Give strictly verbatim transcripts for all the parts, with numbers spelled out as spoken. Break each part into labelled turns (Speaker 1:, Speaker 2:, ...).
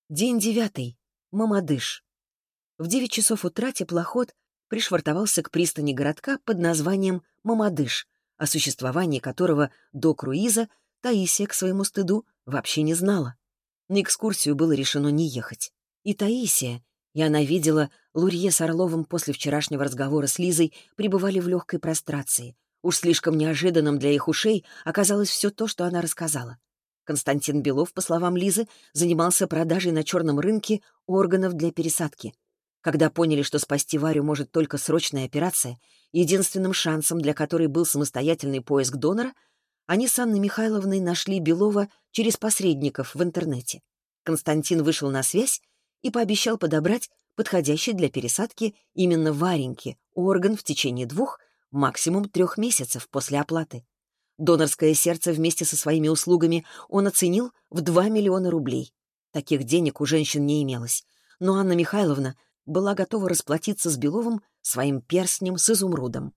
Speaker 1: День девятый. Мамадыш. В девять часов утра теплоход пришвартовался к пристани городка под названием Мамадыш, о существовании которого до круиза Таисия, к своему стыду, вообще не знала. На экскурсию было решено не ехать. И Таисия, и она видела, Лурье с Орловым после вчерашнего разговора с Лизой пребывали в легкой прострации. Уж слишком неожиданным для их ушей оказалось все то, что она рассказала. Константин Белов, по словам Лизы, занимался продажей на черном рынке органов для пересадки. Когда поняли, что спасти Варю может только срочная операция, единственным шансом для которой был самостоятельный поиск донора, они с Анной Михайловной нашли Белова через посредников в интернете. Константин вышел на связь и пообещал подобрать подходящий для пересадки именно Вареньке орган в течение двух, максимум трех месяцев после оплаты. Донорское сердце вместе со своими услугами он оценил в два миллиона рублей. Таких денег у женщин не имелось, но Анна Михайловна была готова расплатиться с Беловым своим перстнем с изумрудом.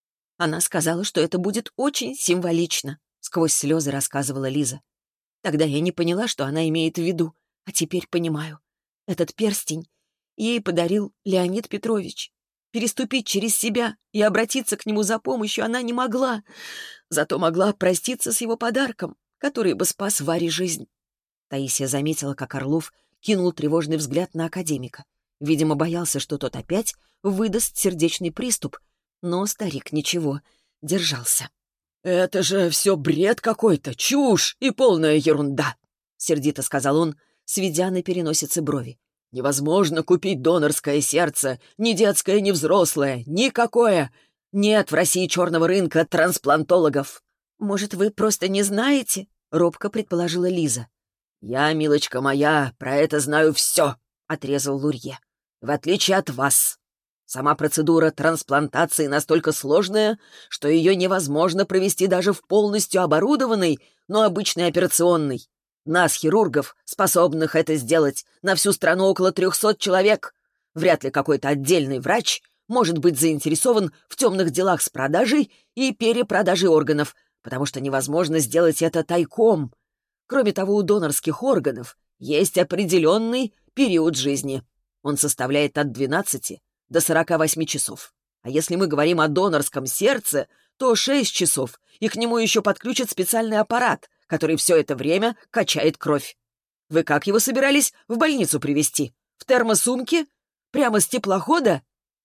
Speaker 1: Она сказала, что это будет очень символично, сквозь слезы рассказывала Лиза. Тогда я не поняла, что она имеет в виду, а теперь понимаю. Этот перстень ей подарил Леонид Петрович. Переступить через себя и обратиться к нему за помощью она не могла, зато могла проститься с его подарком, который бы спас Варе жизнь. Таисия заметила, как Орлов кинул тревожный взгляд на академика. Видимо, боялся, что тот опять выдаст сердечный приступ, но старик ничего, держался.
Speaker 2: «Это же все бред какой-то, чушь и полная ерунда!» — сердито сказал он, сведя на переносице брови. «Невозможно купить донорское сердце, ни детское, ни взрослое, никакое. Нет в России черного рынка трансплантологов».
Speaker 1: «Может, вы просто не знаете?» — робко предположила Лиза.
Speaker 2: «Я, милочка моя, про это знаю все», — отрезал Лурье. «В отличие от вас. Сама процедура трансплантации настолько сложная, что ее невозможно провести даже в полностью оборудованной, но обычной операционной. Нас, хирургов, способных это сделать, на всю страну около трехсот человек. Вряд ли какой-то отдельный врач может быть заинтересован в темных делах с продажей и перепродажей органов, потому что невозможно сделать это тайком. Кроме того, у донорских органов есть определенный период жизни. Он составляет от двенадцати до сорока восьми часов. А если мы говорим о донорском сердце, то шесть часов, и к нему еще подключат специальный аппарат, который все это время качает кровь. Вы как его собирались в больницу привезти? В термосумке? Прямо с теплохода?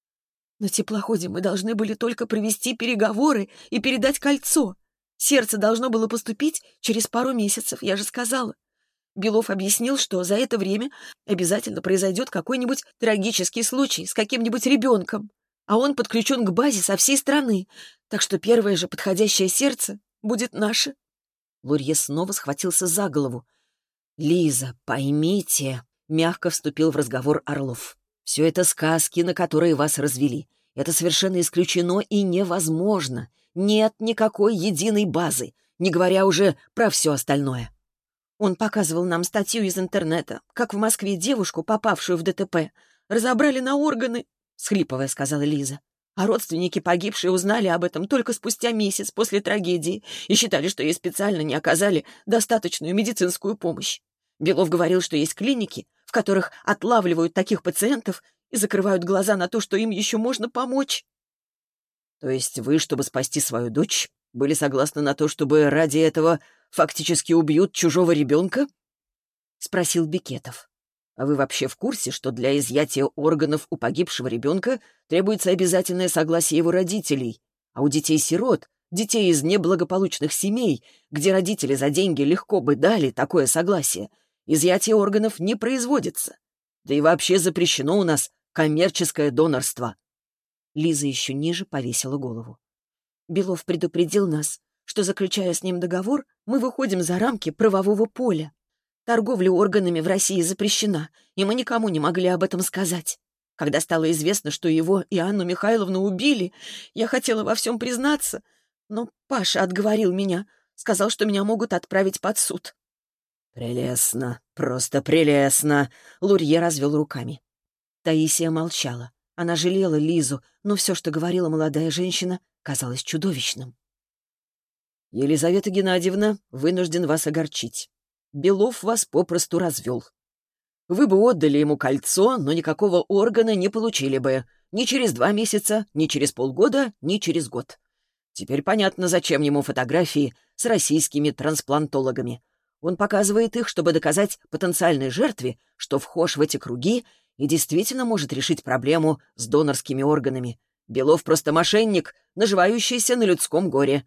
Speaker 1: На теплоходе мы должны были только провести переговоры и передать кольцо. Сердце должно было поступить через пару месяцев, я же сказала. Белов объяснил, что за это время обязательно произойдет какой-нибудь трагический случай с каким-нибудь ребенком, а он подключен к базе со всей страны, так что первое же подходящее сердце будет наше. Лурье снова схватился за голову. «Лиза, поймите», — мягко вступил в разговор Орлов, «все это сказки, на которые вас развели. Это совершенно исключено и невозможно. Нет никакой единой базы, не говоря уже про все остальное». Он показывал нам статью из интернета, как в Москве девушку, попавшую в ДТП, разобрали на органы, — схлипывая сказала Лиза. А родственники погибшей узнали об этом только спустя месяц после трагедии и считали, что ей специально не оказали достаточную медицинскую помощь. Белов говорил, что есть клиники, в которых отлавливают таких пациентов и закрывают глаза на то, что им еще можно помочь.
Speaker 2: То есть вы, чтобы спасти свою дочь, были согласны на то, чтобы ради этого фактически убьют чужого ребенка? — спросил Бекетов. А вы вообще в курсе, что для изъятия органов у погибшего ребенка требуется обязательное согласие его родителей, а у детей-сирот, детей из неблагополучных семей, где родители за деньги легко бы дали такое согласие, изъятие органов не производится? Да и вообще запрещено у нас коммерческое донорство.
Speaker 1: Лиза еще ниже повесила голову. Белов предупредил нас, что, заключая с ним договор, мы выходим за рамки правового поля. Торговля органами в России запрещена, и мы никому не могли об этом сказать. Когда стало известно, что его и Анну Михайловну убили, я хотела во всем признаться, но Паша отговорил меня, сказал, что меня могут отправить под суд.
Speaker 2: «Прелестно, просто прелестно!» — Лурье развел руками.
Speaker 1: Таисия молчала. Она жалела Лизу, но все, что говорила молодая женщина, казалось чудовищным.
Speaker 2: «Елизавета Геннадьевна, вынужден вас огорчить. Белов вас попросту развел. вы бы отдали ему кольцо, но никакого органа не получили бы. Ни через два месяца, ни через полгода, ни через год. Теперь понятно, зачем ему фотографии с российскими трансплантологами. Он показывает их, чтобы доказать потенциальной жертве, что вхож в эти круги и действительно может решить проблему с донорскими органами. Белов просто мошенник, наживающийся на людском горе.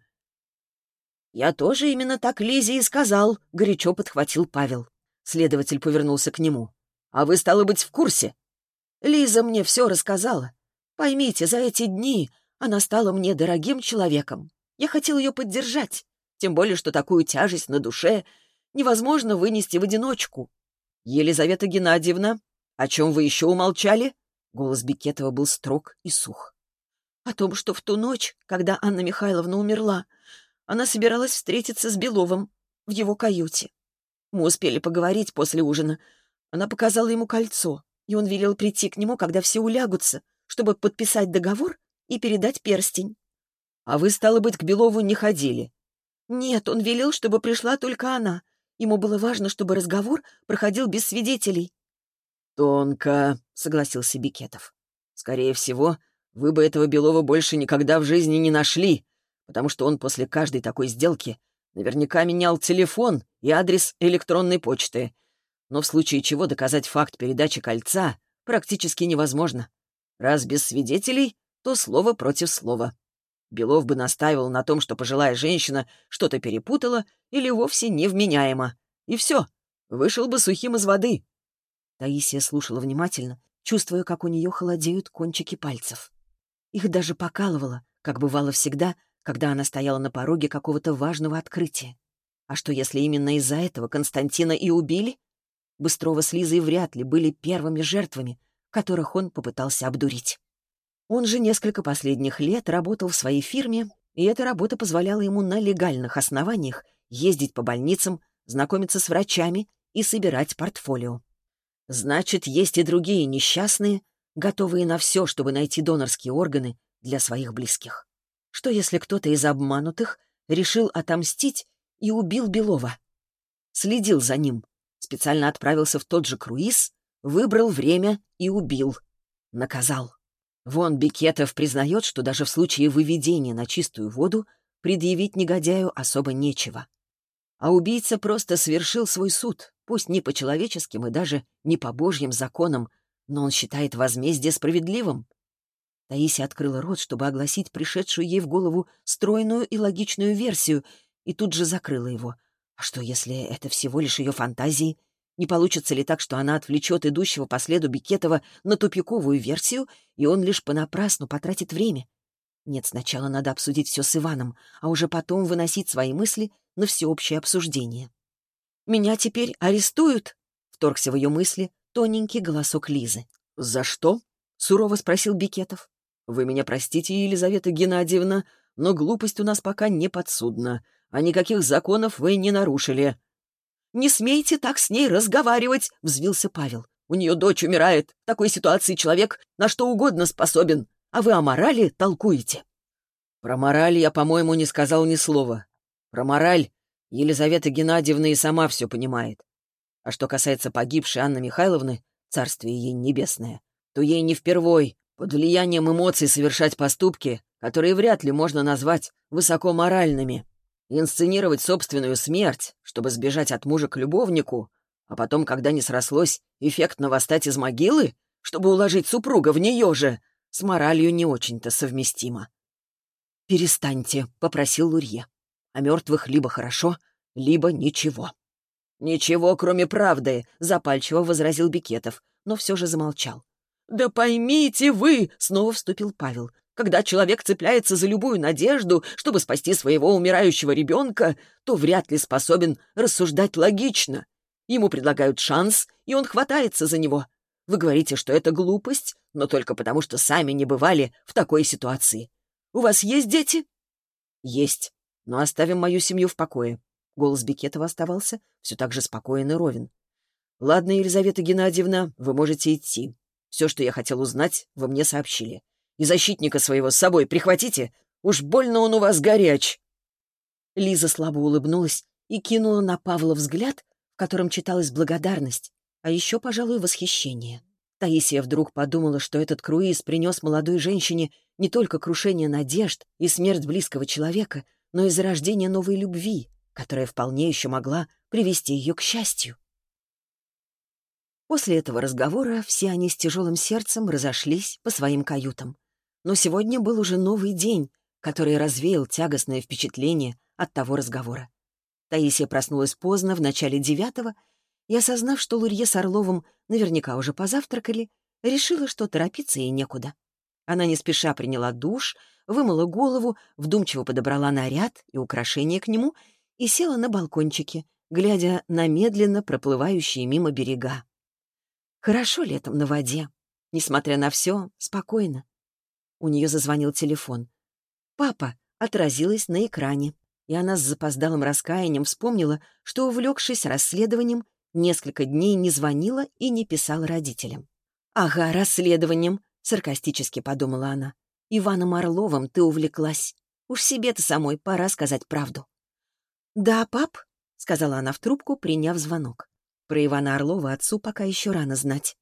Speaker 2: «Я тоже именно так Лизе и сказал», — горячо подхватил Павел. Следователь повернулся к нему. «А вы, стало быть, в курсе?» «Лиза мне все рассказала. Поймите, за эти дни она стала мне дорогим человеком. Я хотел ее поддержать, тем более, что такую тяжесть на душе невозможно вынести в одиночку». «Елизавета Геннадьевна, о чем вы еще умолчали?» Голос Бекетова был строг и сух. «О том, что в ту ночь, когда Анна Михайловна умерла, она собиралась встретиться с Беловым в его каюте. Мы успели поговорить после ужина. Она показала ему кольцо, и он велел прийти к нему, когда все улягутся, чтобы подписать договор и передать перстень». «А вы, стало быть, к Белову не ходили?» «Нет, он велел, чтобы пришла только она. Ему было важно, чтобы разговор проходил без свидетелей». «Тонко», — согласился Бекетов. «Скорее всего, вы бы этого Белова больше никогда в жизни не нашли, потому что он после каждой такой сделки наверняка менял телефон и адрес электронной почты. Но в случае чего доказать факт передачи кольца практически невозможно. Раз без свидетелей, то слово против слова. Белов бы настаивал на том, что пожилая женщина что-то перепутала или вовсе невменяема. И все, вышел бы сухим из воды».
Speaker 1: Таисия слушала внимательно, чувствуя, как у нее холодеют кончики пальцев. Их даже покалывало, как бывало всегда, когда она стояла на пороге какого-то важного открытия. А что, если именно из-за этого Константина и убили? Быстрова с Лизой вряд ли были первыми жертвами, которых он попытался обдурить. Он же несколько последних лет работал в своей фирме, и эта работа позволяла ему на легальных основаниях ездить по больницам, знакомиться с врачами и собирать портфолио. Значит, есть и другие несчастные, готовые на все, чтобы найти донорские органы для своих близких. Что если кто-то из обманутых решил отомстить и убил Белова? Следил за ним, специально отправился в тот же круиз, выбрал время и убил. Наказал. Вон Бекетов признает, что даже в случае выведения на чистую воду предъявить негодяю особо нечего. А убийца просто совершил свой суд, пусть не по человеческим и даже не по божьим законам, но он считает возмездие справедливым. Таисия открыла рот, чтобы огласить пришедшую ей в голову стройную и логичную версию, и тут же закрыла его. А что, если это всего лишь ее фантазии? Не получится ли так, что она отвлечет идущего по следу Бекетова на тупиковую версию, и он лишь понапрасну потратит время? Нет, сначала надо обсудить все с Иваном, а уже потом выносить свои мысли на всеобщее обсуждение. «Меня теперь арестуют?» — вторгся в ее мысли тоненький голосок Лизы.
Speaker 2: «За что?» — сурово спросил Бекетов. «Вы меня простите, Елизавета Геннадьевна, но глупость у нас пока не подсудна, а никаких законов вы не нарушили».
Speaker 1: «Не смейте так с ней разговаривать!» — взвился Павел.
Speaker 2: «У нее дочь умирает. В такой ситуации человек на что угодно способен, а вы о морали толкуете». «Про мораль я, по-моему, не сказал ни слова. Про мораль Елизавета Геннадьевна и сама все понимает. А что касается погибшей Анны Михайловны, царствие ей небесное, то ей не впервой под влиянием эмоций совершать поступки, которые вряд ли можно назвать высокоморальными. Инсценировать собственную смерть, чтобы сбежать от мужа к любовнику, а потом, когда не срослось, эффектно восстать из могилы, чтобы уложить супруга в нее же, с моралью не очень-то совместимо».
Speaker 1: «Перестаньте», — попросил Лурье. «О мертвых либо хорошо, либо ничего».
Speaker 2: «Ничего, кроме правды», —
Speaker 1: запальчиво возразил Бекетов, но все же замолчал.
Speaker 2: «Да поймите вы!» — снова вступил Павел. «Когда человек цепляется за любую надежду, чтобы спасти своего умирающего ребенка, то вряд ли способен рассуждать логично. Ему предлагают шанс, и он хватается за него. Вы говорите, что это глупость, но только потому, что сами не бывали в такой ситуации. У вас есть дети?»
Speaker 1: «Есть, но оставим мою семью в покое». Голос Бекетова оставался все так же спокоен и ровен. «Ладно, Елизавета Геннадьевна, вы можете идти. Все, что я хотел узнать, вы мне сообщили. И защитника своего с собой прихватите. Уж больно он у вас горяч». Лиза слабо улыбнулась и кинула на Павла взгляд, в котором читалась благодарность, а еще, пожалуй, восхищение. Таисия вдруг подумала, что этот круиз принес молодой женщине не только крушение надежд и смерть близкого человека, но и зарождение новой любви, которая вполне еще могла привести ее к счастью. После этого разговора все они с тяжелым сердцем разошлись по своим каютам. Но сегодня был уже новый день, который развеял тягостное впечатление от того разговора. Таисия проснулась поздно, в начале девятого, и, осознав, что Лурье с Орловым наверняка уже позавтракали, решила, что торопиться ей некуда. Она не спеша приняла душ, вымыла голову, вдумчиво подобрала наряд и украшения к нему и села на балкончике, глядя на медленно проплывающие мимо берега. Хорошо летом на воде. Несмотря на все, спокойно. У нее зазвонил телефон. «Папа» отразилось на экране, и она с запоздалым раскаянием вспомнила, что, увлекшись расследованием, несколько дней не звонила и не писала родителям. «Ага, расследованием», — саркастически подумала она. «Иваном Орловым ты увлеклась. Уж себе-то самой пора сказать правду». «Да, пап», — сказала она в трубку, приняв звонок. Про Ивана Орлова отцу пока еще рано знать.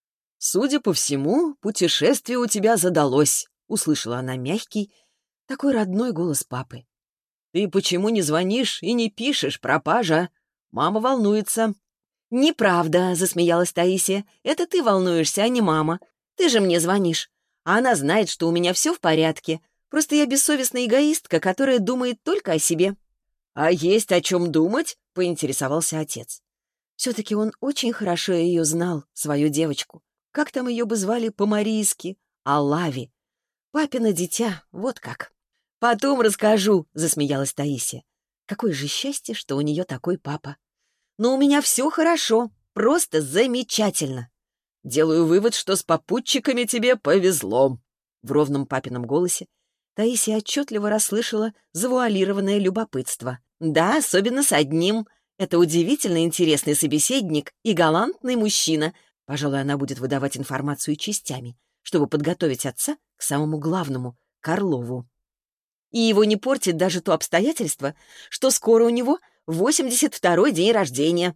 Speaker 2: «Судя по всему, путешествие у тебя задалось», — услышала она мягкий, такой родной голос папы. «Ты почему не звонишь и не пишешь, пропажа? Мама волнуется».
Speaker 1: «Неправда», — засмеялась Таисия. «Это ты волнуешься, а не мама. Ты же мне звонишь. А она знает, что у меня все в порядке. Просто я бессовестная эгоистка, которая думает только о себе».
Speaker 2: «А есть о чем думать?» — поинтересовался отец.
Speaker 1: Все-таки он очень хорошо ее знал, свою девочку. Как там ее бы звали по-марийски? Алави. Папино дитя, вот как. «Потом расскажу», — засмеялась Таисия. Какое же счастье, что у нее такой папа. «Но у меня все хорошо, просто замечательно».
Speaker 2: «Делаю вывод, что с попутчиками тебе повезло».
Speaker 1: В ровном папином голосе Таисия отчетливо расслышала завуалированное любопытство. «Да, особенно с одним. Это удивительно интересный собеседник и галантный мужчина. Пожалуй, она будет выдавать информацию частями, чтобы подготовить отца к самому главному, к Орлову. И его не портит даже то обстоятельство, что скоро у него восемьдесят второй день рождения».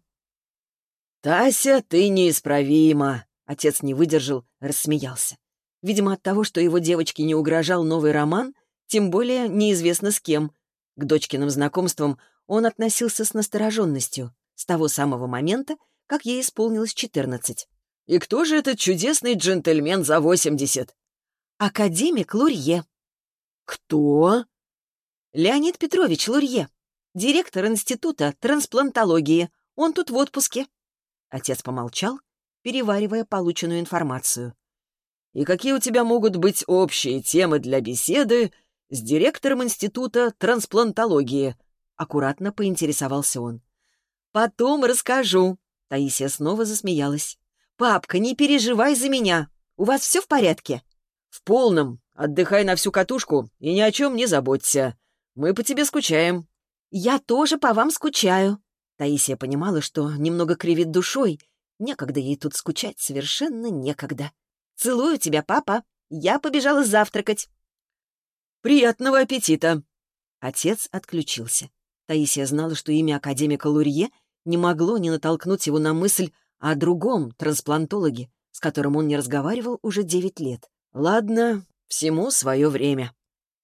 Speaker 2: «Тася, ты неисправима!» Отец не выдержал, рассмеялся.
Speaker 1: Видимо, от того, что его девочке не угрожал новый роман, тем более неизвестно с кем. К дочкиным знакомствам он относился с настороженностью с того самого момента, как ей исполнилось четырнадцать.
Speaker 2: «И кто же этот чудесный джентльмен за восемьдесят?»
Speaker 1: «Академик Лурье».
Speaker 2: «Кто?»
Speaker 1: «Леонид Петрович Лурье, директор Института трансплантологии. Он тут в отпуске». Отец помолчал, переваривая полученную информацию.
Speaker 2: «И какие у тебя могут быть общие темы для беседы с директором Института трансплантологии?» Аккуратно поинтересовался он.
Speaker 1: «Потом расскажу». Таисия снова засмеялась. «Папка, не переживай за меня. У вас все в порядке?»
Speaker 2: «В полном. Отдыхай на всю катушку и ни о чем не заботься. Мы по тебе скучаем».
Speaker 1: «Я тоже по вам скучаю». Таисия понимала, что немного кривит душой. Некогда ей тут скучать, совершенно некогда. «Целую тебя, папа. Я побежала завтракать».
Speaker 2: «Приятного аппетита!»
Speaker 1: Отец отключился. Таисия знала, что имя академика Лурье не могло не натолкнуть его на мысль о другом трансплантологе, с которым он не разговаривал уже девять лет.
Speaker 2: «Ладно, всему свое время».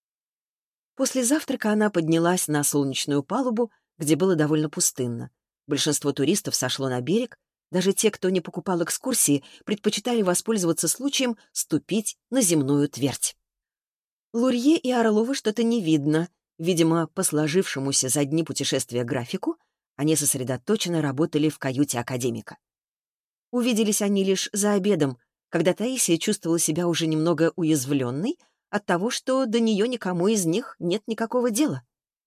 Speaker 1: После завтрака она поднялась на солнечную палубу, где было довольно пустынно. Большинство туристов сошло на берег. Даже те, кто не покупал экскурсии, предпочитали воспользоваться случаем ступить на земную твердь. Лурье и Орлова что-то не видно. Видимо, по сложившемуся за дни путешествия графику, они сосредоточенно работали в каюте академика. Увиделись они лишь за обедом, когда Таисия чувствовала себя уже немного уязвленной от того, что до нее никому из них нет никакого дела.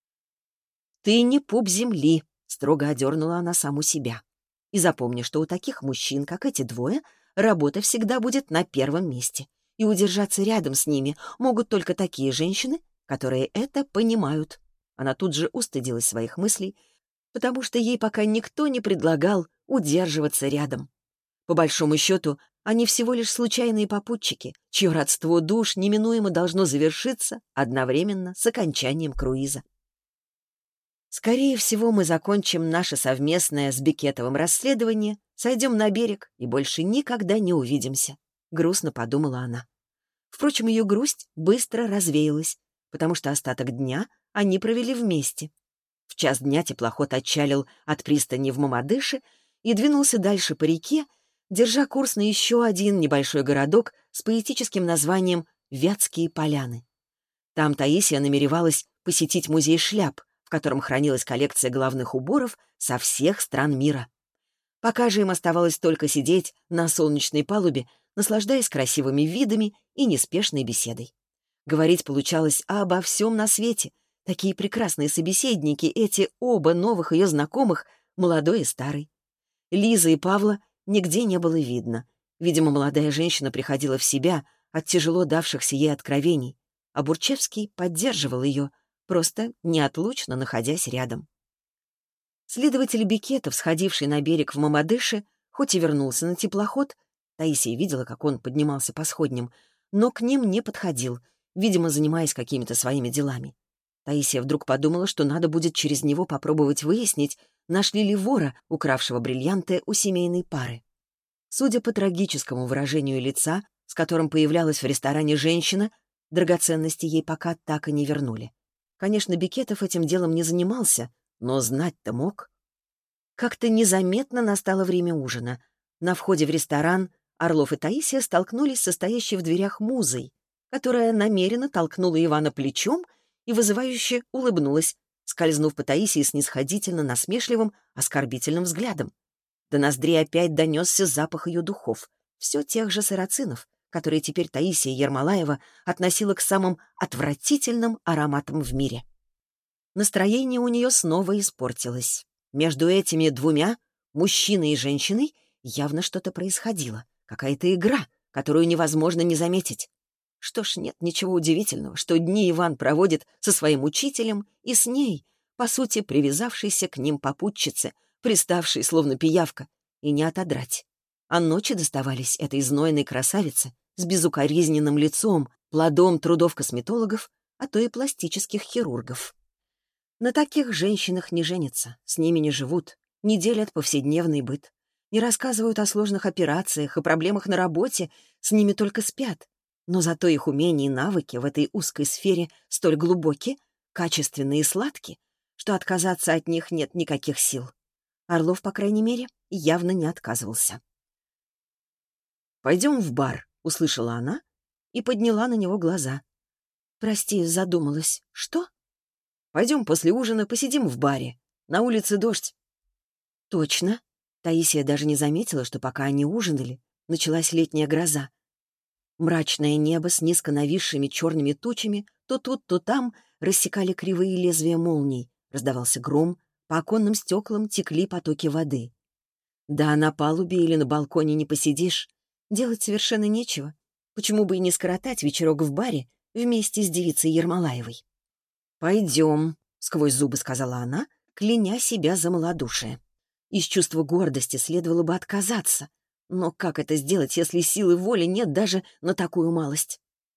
Speaker 1: «Ты не пуп земли», — строго одернула она саму себя. «И запомни, что у таких мужчин, как эти двое, работа всегда будет на первом месте, и удержаться рядом с ними могут только такие женщины, которые это понимают». Она тут же устыдилась своих мыслей, потому что ей пока никто не предлагал удерживаться рядом. По большому счету, они всего лишь случайные попутчики, чье родство душ неминуемо должно завершиться одновременно с окончанием круиза. Скорее всего, мы закончим наше совместное с Бекетовым расследование, сойдем на берег и больше никогда не увидимся», — грустно подумала она. Впрочем, ее грусть быстро развеялась, потому что остаток дня они провели вместе. В час дня теплоход отчалил от пристани в Мамадыше и двинулся дальше по реке, держа курс на еще один небольшой городок с поэтическим названием Вятские поляны. Там Таисия намеревалась посетить музей шляп, в котором хранилась коллекция головных уборов со всех стран мира. Пока же им оставалось только сидеть на солнечной палубе, наслаждаясь красивыми видами и неспешной беседой. Говорить получалось обо всем на свете. Такие прекрасные собеседники, эти оба новых ее знакомых, молодой и старый. Лизы и Павла нигде не было видно. Видимо, молодая женщина приходила в себя от тяжело давшихся ей откровений, а Бурчевский поддерживал ее, просто неотлучно находясь рядом. Следователь Бекетов, сходивший на берег в Мамадыше, хоть и вернулся на теплоход, Таисия видела, как он поднимался по сходням, но к ним не подходил, видимо, занимаясь какими-то своими делами. Таисия вдруг подумала, что надо будет через него попробовать выяснить, нашли ли вора, укравшего бриллианты у семейной пары. Судя по трагическому выражению лица, с которым появлялась в ресторане женщина, драгоценности ей пока так и не вернули. Конечно, Бекетов этим делом не занимался, но знать-то мог. Как-то незаметно настало время ужина. На входе в ресторан Орлов и Таисия столкнулись с стоящей в дверях Музой, которая намеренно толкнула Ивана плечом и вызывающе улыбнулась, скользнув по Таисии снисходительно насмешливым, оскорбительным взглядом. До ноздрей опять донесся запах ее духов, все тех же сарацинов, которые теперь Таисия Ермолаева относила к самым отвратительным ароматам в мире. Настроение у нее снова испортилось. Между этими двумя, мужчиной и женщиной, явно что-то происходило, какая-то игра, которую невозможно не заметить. Что ж, нет ничего удивительного, что дни Иван проводит со своим учителем и с ней, по сути, привязавшейся к ним попутчице, приставшей, словно пиявка, и не отодрать. А ночи доставались этой знойной красавице с безукоризненным лицом, плодом трудов косметологов, а то и пластических хирургов. На таких женщинах не женятся, с ними не живут, не делят повседневный быт, не рассказывают о сложных операциях и проблемах на работе, с ними только спят. Но зато их умения и навыки в этой узкой сфере столь глубоки, качественны и сладки, что отказаться от них нет никаких сил. Орлов, по крайней мере, явно не отказывался. «Пойдем в бар», — услышала она и подняла на него глаза. «Прости, задумалась. Что?» «Пойдем после ужина посидим в баре. На улице дождь». «Точно». Таисия даже не заметила, что пока они ужинали, началась летняя гроза. Мрачное небо с низко нависшими черными тучами то тут, то там рассекали кривые лезвия молний, раздавался гром, по оконным стеклам текли потоки воды. Да, на палубе или на балконе не посидишь. Делать совершенно нечего. Почему бы и не скоротать вечерок в баре вместе с девицей Ермолаевой? «Пойдем», — сквозь зубы сказала она, кляня себя за малодушие. Из чувства гордости следовало бы отказаться. Но как это сделать, если силы воли нет даже на такую малость?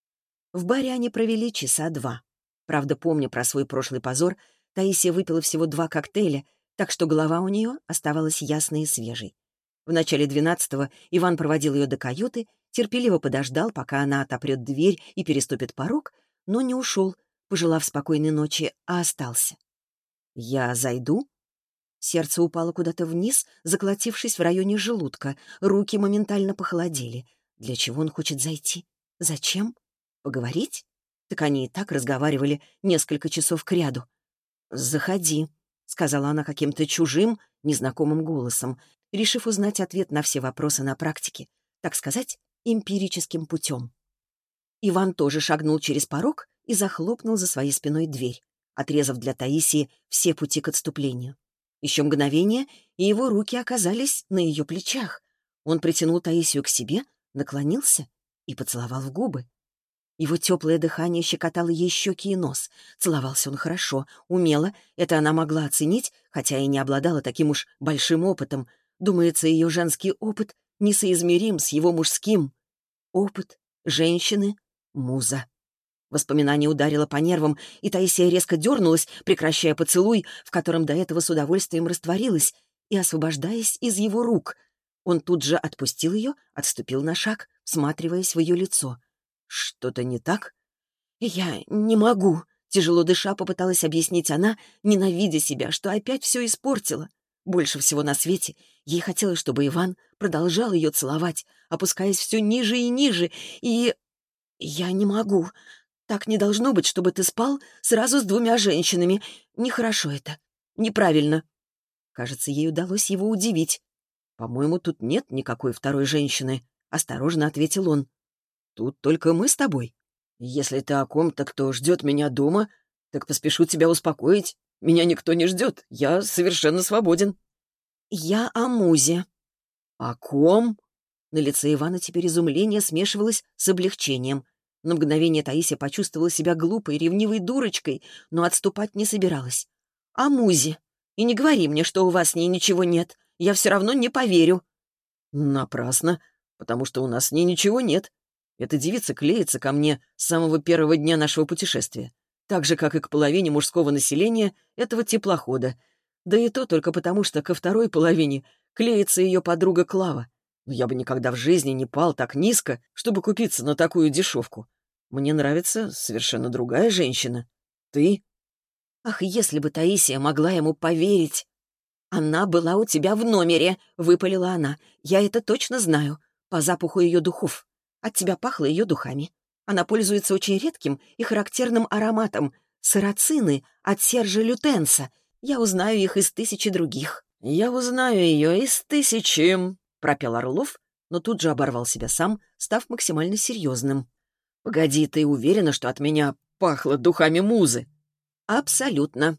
Speaker 1: В баре они провели часа два. Правда, помня про свой прошлый позор, Таисия выпила всего два коктейля, так что голова у нее оставалась ясной и свежей. В начале двенадцатого Иван проводил ее до каюты, терпеливо подождал, пока она отопрет дверь и переступит порог, но не ушел, пожелав спокойной ночи, а остался. «Я зайду?» Сердце упало куда-то вниз, заколотившись в районе желудка. Руки моментально похолодели. Для чего он хочет зайти? Зачем? Поговорить? Так они и так разговаривали несколько часов кряду. «Заходи», — сказала она каким-то чужим, незнакомым голосом, решив узнать ответ на все вопросы на практике, так сказать, эмпирическим путем. Иван тоже шагнул через порог и захлопнул за своей спиной дверь, отрезав для Таисии все пути к отступлению. Еще мгновение, и его руки оказались на ее плечах. Он притянул Таисию к себе, наклонился и поцеловал в губы. Его теплое дыхание щекотало ей щеки и нос. Целовался он хорошо, умело, это она могла оценить, хотя и не обладала таким уж большим опытом. Думается, ее женский опыт несоизмерим с его мужским. Опыт женщины — муза. Воспоминание ударило по нервам, и Таисия резко дернулась, прекращая поцелуй, в котором до этого с удовольствием растворилась, и освобождаясь из его рук. Он тут же отпустил ее, отступил на шаг, всматриваясь в ее лицо. «Что-то не так?» «Я не могу», — тяжело дыша попыталась объяснить она, ненавидя себя, что опять все испортила. Больше всего на свете ей хотелось, чтобы Иван продолжал ее целовать, опускаясь все ниже и ниже, и... «Я не могу. Так не должно быть, чтобы ты спал сразу с двумя женщинами. Нехорошо это. Неправильно». Кажется, ей удалось его удивить. «По-моему, тут нет никакой второй женщины», — осторожно ответил он. «Тут только мы с тобой. Если ты о ком-то, кто ждет меня дома, так поспешу тебя успокоить. Меня никто не ждет. Я совершенно свободен». «Я о Музе». «О ком?» На лице Ивана теперь изумление смешивалось с облегчением. На мгновение Таисия почувствовала себя глупой, ревнивой дурочкой, но отступать не собиралась. «О Музе. И не говори мне, что у вас с ней ничего нет. Я все равно не поверю». «Напрасно, потому что у нас с ней ничего нет. Эта девица клеится ко мне с самого первого дня нашего путешествия, так же, как и к половине мужского населения этого теплохода. Да и то только потому, что ко второй половине клеится ее подруга Клава. Но я бы никогда в жизни не пал так низко, чтобы купиться на такую дешевку. Мне нравится совершенно другая женщина. Ты?» Ах, если бы Таисия могла ему поверить! «Она была у тебя в номере», — выпалила она. «Я это точно знаю. По запаху ее духов. От тебя пахло ее духами. Она пользуется очень редким и характерным ароматом. Сарацины от Сержа Лютенса. Я узнаю их из тысячи других». «Я узнаю ее из тысячи», — пропел Орлов, но тут же оборвал себя сам, став максимально серьезным. «Погоди, ты уверена, что от меня пахло духами Музы?» «Абсолютно».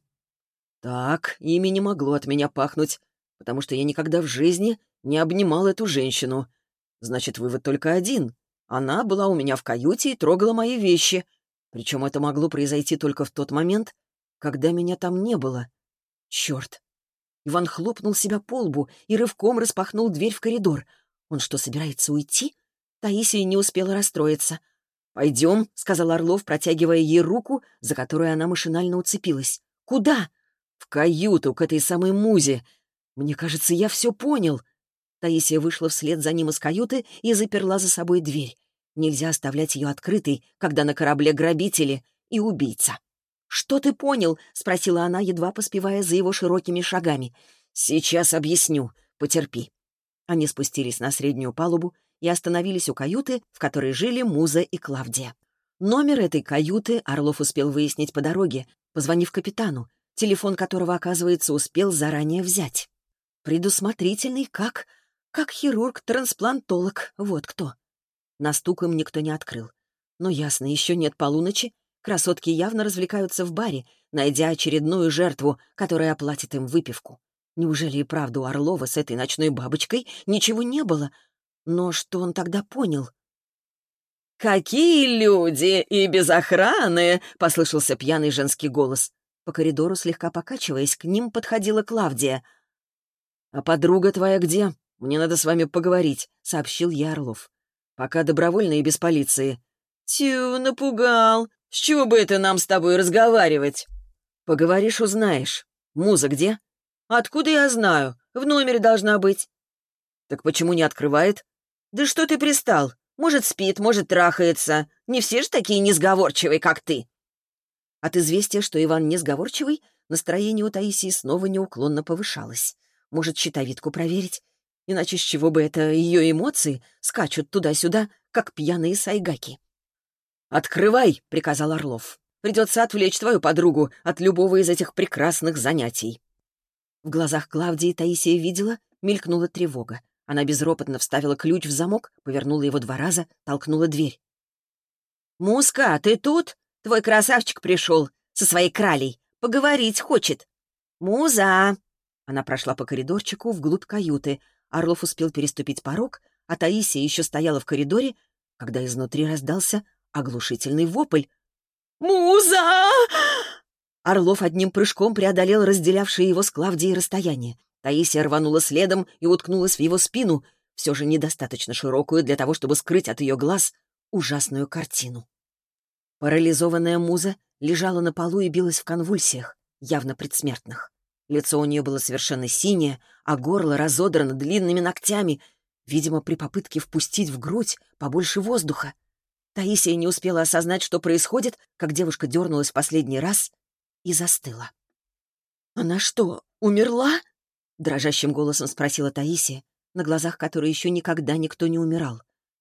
Speaker 1: «Так, ими не могло от меня пахнуть, потому что я никогда в жизни не обнимал эту женщину. Значит, вывод только один. Она была у меня в каюте и трогала мои вещи. Причем это могло произойти только в тот момент, когда меня там не было. Черт!» Иван хлопнул себя по лбу и рывком распахнул дверь в коридор. Он что, собирается уйти? Таисия не успела расстроиться. «Пойдем», — сказал Орлов, протягивая ей руку, за которую она машинально уцепилась. «Куда?» «В каюту, к этой самой Музе. Мне кажется, я все понял». Таисия вышла вслед за ним из каюты и заперла за собой дверь. Нельзя оставлять ее открытой, когда на корабле грабители и убийца. «Что ты понял?» — спросила она, едва поспевая за его широкими шагами. «Сейчас объясню. Потерпи». Они спустились на среднюю палубу и остановились у каюты, в которой жили Муза и Клавдия. Номер этой каюты Орлов успел выяснить по дороге, позвонив капитану, телефон которого, оказывается, успел заранее взять. Предусмотрительный, как... как хирург-трансплантолог, вот кто. На стук им никто не открыл. Но ясно, еще нет полуночи, красотки явно развлекаются в баре, найдя очередную жертву, которая оплатит им выпивку. Неужели и правда у Орлова с этой ночной бабочкой ничего не было? Но что он тогда понял? «Какие люди! И без охраны!» — послышался пьяный женский голос. По коридору, слегка покачиваясь, к ним подходила Клавдия. «А подруга твоя где? Мне надо с вами поговорить», — сообщил ей Орлов. «Пока добровольно и без полиции». «Тю, напугал! С чего бы это нам с тобой разговаривать?» «Поговоришь, узнаешь. Муза где?» «Откуда я знаю? В номере должна быть». «Так почему не открывает?» «Да что ты пристал? Может, спит, может, трахается. Не все же такие несговорчивые, как ты». От известия, что Иван несговорчивый, настроение у Таисии снова неуклонно повышалось. Может, щитовидку проверить? Иначе с чего бы это ее эмоции скачут туда-сюда, как пьяные сайгаки? «Открывай!» — приказал Орлов. «Придется отвлечь твою подругу от любого из этих прекрасных занятий». В глазах Клавдии Таисия видела, мелькнула тревога. Она безропотно вставила ключ в замок, повернула его два раза, толкнула дверь. «Муска, ты тут? Твой красавчик пришел со своей кралей. Поговорить хочет». «Муза!» Она прошла по коридорчику вглубь каюты. Орлов успел переступить порог, а Таисия еще стояла в коридоре, когда изнутри раздался оглушительный вопль. «Муза!» Орлов одним прыжком преодолел разделявшее его с Клавдией расстояние. Таисия рванула следом и уткнулась в его спину, все же недостаточно широкую для того, чтобы скрыть от ее глаз ужасную картину. Парализованная муза лежала на полу и билась в конвульсиях, явно предсмертных. Лицо у нее было совершенно синее, а горло разодрано длинными ногтями, видимо, при попытке впустить в грудь побольше воздуха. Таисия не успела осознать, что происходит, как девушка дернулась в последний раз и застыла. «Она что, умерла?» — дрожащим голосом спросила Таисия, на глазах которой еще никогда никто не умирал.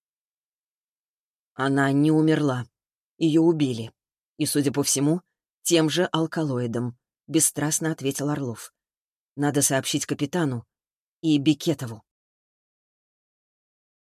Speaker 1: Она не умерла. Ее убили. И, судя по всему, тем же алкалоидом, — бесстрастно ответил Орлов. Надо сообщить капитану и Бекетову.